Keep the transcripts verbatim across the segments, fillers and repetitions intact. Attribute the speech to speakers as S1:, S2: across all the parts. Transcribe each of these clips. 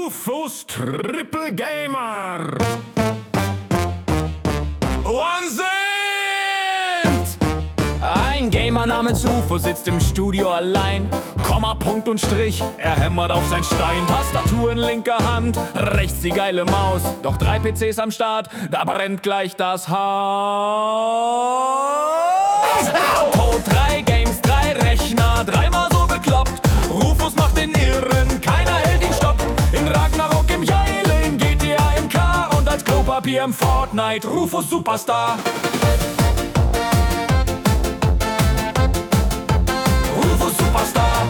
S1: Rufus Triple Gamer. One sind! Ein Gamer namens Ufo sitzt im Studio allein. Komma, Punkt und Strich, er hämmert auf sein Stein. Tastatur in linker Hand, rechts die geile Maus. Doch drei P Cs am Start, da brennt gleich das Haus. Code, drei Games, drei Rechner, dreimal so bekloppt. Rufus macht den Irren, keiner hält ihn stopp. In Ragnarok im Jail, in G T A im K und als Klopapier im Fortnite, Rufus Superstar. Rufus Superstar.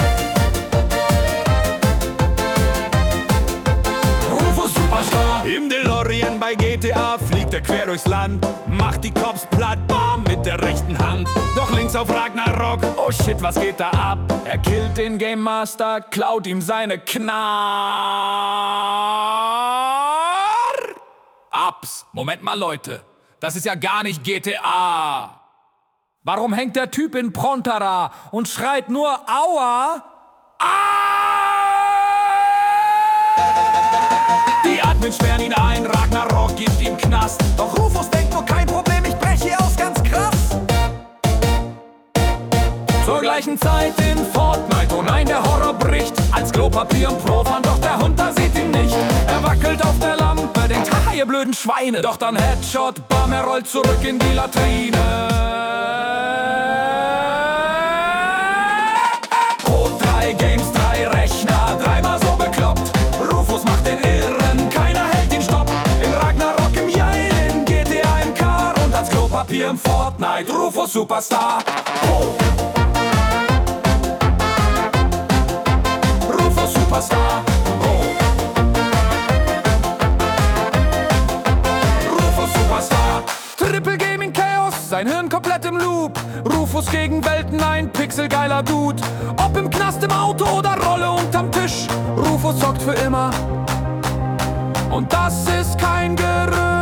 S1: Rufus Superstar. Im DeLorean bei G T A fliegt er quer durchs Land, macht die Cops platt, bam, mit der rechten Hand. Doch links auf Ragnarok, oh shit, was geht da ab? Er killt den Game Master, klaut ihm seine Knarr-Ups. Moment mal, Leute, das ist ja gar nicht G T A. Warum hängt der Typ in Prontara und schreit nur Aua? Ah! Die Admin sperren ihn ein, Ragnarok gibt ihm Knast. Doch Rufus denkt nur, kein Problem, ich brech hier aus, ganz krass. Zur gleichen Zeit in Fortnite, oh nein, der Horror bricht. Als Klopapier und Profan, doch der Hund, da sieht ihn nicht. Er wackelt auf der Lampe, denkt, haha, ihr blöden Schweine. Doch dann Headshot, bam, er rollt zurück in die Latrine. Code, drei Games, drei Rechner, dreimal so bekloppt. Rufus macht den Irren, keiner hält ihn stopp. In Ragnarok im Jail, in G T A im Car und als Klopapier im Fortnite, Rufus Superstar. Oh. Superstar, oh. Rufus Superstar. Triple Gaming Chaos, sein Hirn komplett im Loop. Rufus gegen Welten, ein pixelgeiler Dude. Ob im Knast, im Auto oder Rolle unterm Tisch. Rufus zockt für immer. Und das ist kein Gerücht.